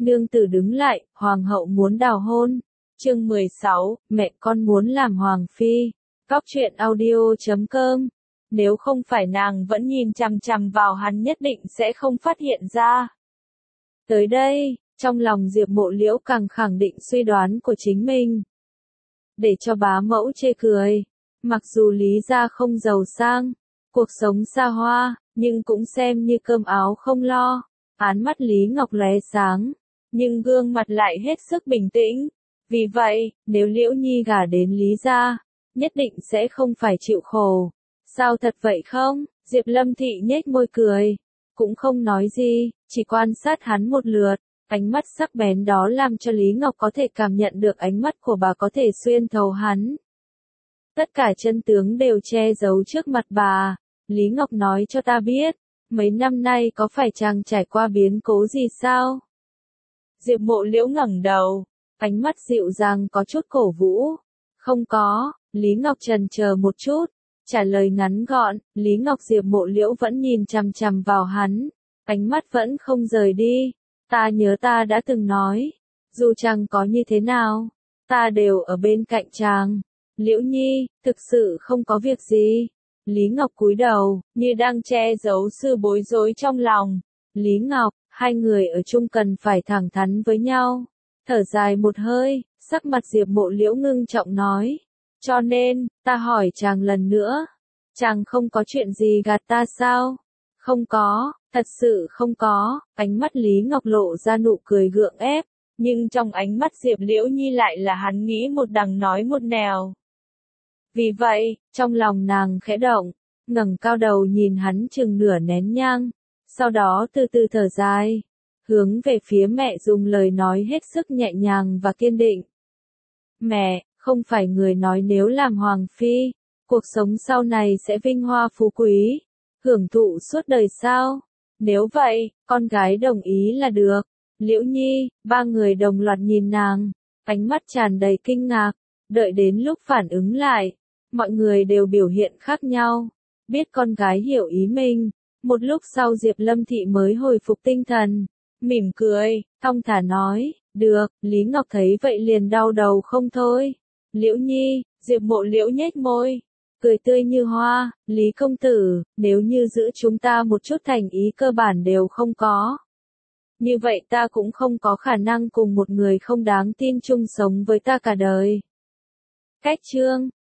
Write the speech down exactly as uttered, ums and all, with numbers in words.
Nương tử đứng lại, hoàng hậu muốn đào hôn. Chương mười sáu, mẹ con muốn làm hoàng phi. Góc truyện audio chấm com. Nếu không phải nàng vẫn nhìn chằm chằm vào hắn nhất định sẽ không phát hiện ra. Tới đây, trong lòng Diệp Mộ Liễu càng khẳng định suy đoán của chính mình. Để cho bá mẫu chê cười, mặc dù Lý gia không giàu sang, cuộc sống xa hoa, nhưng cũng xem như cơm áo không lo. Án mắt Lý Ngọc lóe sáng, nhưng gương mặt lại hết sức bình tĩnh. Vì vậy, nếu Liễu Nhi gả đến Lý gia, nhất định sẽ không phải chịu khổ. Sao thật vậy không? Diệp Lâm Thị nhếch môi cười, cũng không nói gì, chỉ quan sát hắn một lượt. Ánh mắt sắc bén đó làm cho Lý Ngọc có thể cảm nhận được ánh mắt của bà có thể xuyên thấu hắn. Tất cả chân tướng đều che giấu trước mặt bà. Lý Ngọc nói cho ta biết, mấy năm nay có phải chàng trải qua biến cố gì sao? Diệp Mộ Liễu ngẩng đầu, ánh mắt dịu dàng có chút cổ vũ. Không có, Lý Ngọc chần chờ một chút, trả lời ngắn gọn. Lý Ngọc Diệp Mộ Liễu vẫn nhìn chằm chằm vào hắn, ánh mắt vẫn không rời đi. Ta nhớ ta đã từng nói, dù chàng có như thế nào, ta đều ở bên cạnh chàng. Liễu Nhi, thực sự không có việc gì. Lý Ngọc cúi đầu, như đang che giấu sự bối rối trong lòng. Lý Ngọc, hai người ở chung cần phải thẳng thắn với nhau. Thở dài một hơi, sắc mặt Diệp Mộ Liễu ngưng trọng nói. Cho nên, ta hỏi chàng lần nữa, chàng không có chuyện gì gạt ta sao? Không có, thật sự không có. Ánh mắt Lý Ngọc lộ ra nụ cười gượng ép, nhưng trong ánh mắt Diệp Liễu Nhi lại là hắn nghĩ một đằng nói một nẻo. Vì vậy, trong lòng nàng khẽ động, ngẩng cao đầu nhìn hắn chừng nửa nén nhang, sau đó từ từ thở dài, hướng về phía mẹ dùng lời nói hết sức nhẹ nhàng và kiên định. Mẹ, không phải người nói nếu làm hoàng phi, cuộc sống sau này sẽ vinh hoa phú quý, hưởng thụ suốt đời sao? Nếu vậy, con gái đồng ý là được. Liễu Nhi, ba người đồng loạt nhìn nàng, ánh mắt tràn đầy kinh ngạc, đợi đến lúc phản ứng lại, mọi người đều biểu hiện khác nhau, biết con gái hiểu ý mình. Một lúc sau Diệp Lâm Thị mới hồi phục tinh thần, mỉm cười, thong thả nói, được. Lý Ngọc thấy vậy liền đau đầu không thôi. Liễu Nhi, Diệp Mộ Liễu nhếch môi, cười tươi như hoa. Lý công tử, nếu như giữa chúng ta một chút thành ý cơ bản đều không có, như vậy ta cũng không có khả năng cùng một người không đáng tin chung sống với ta cả đời. Cách chương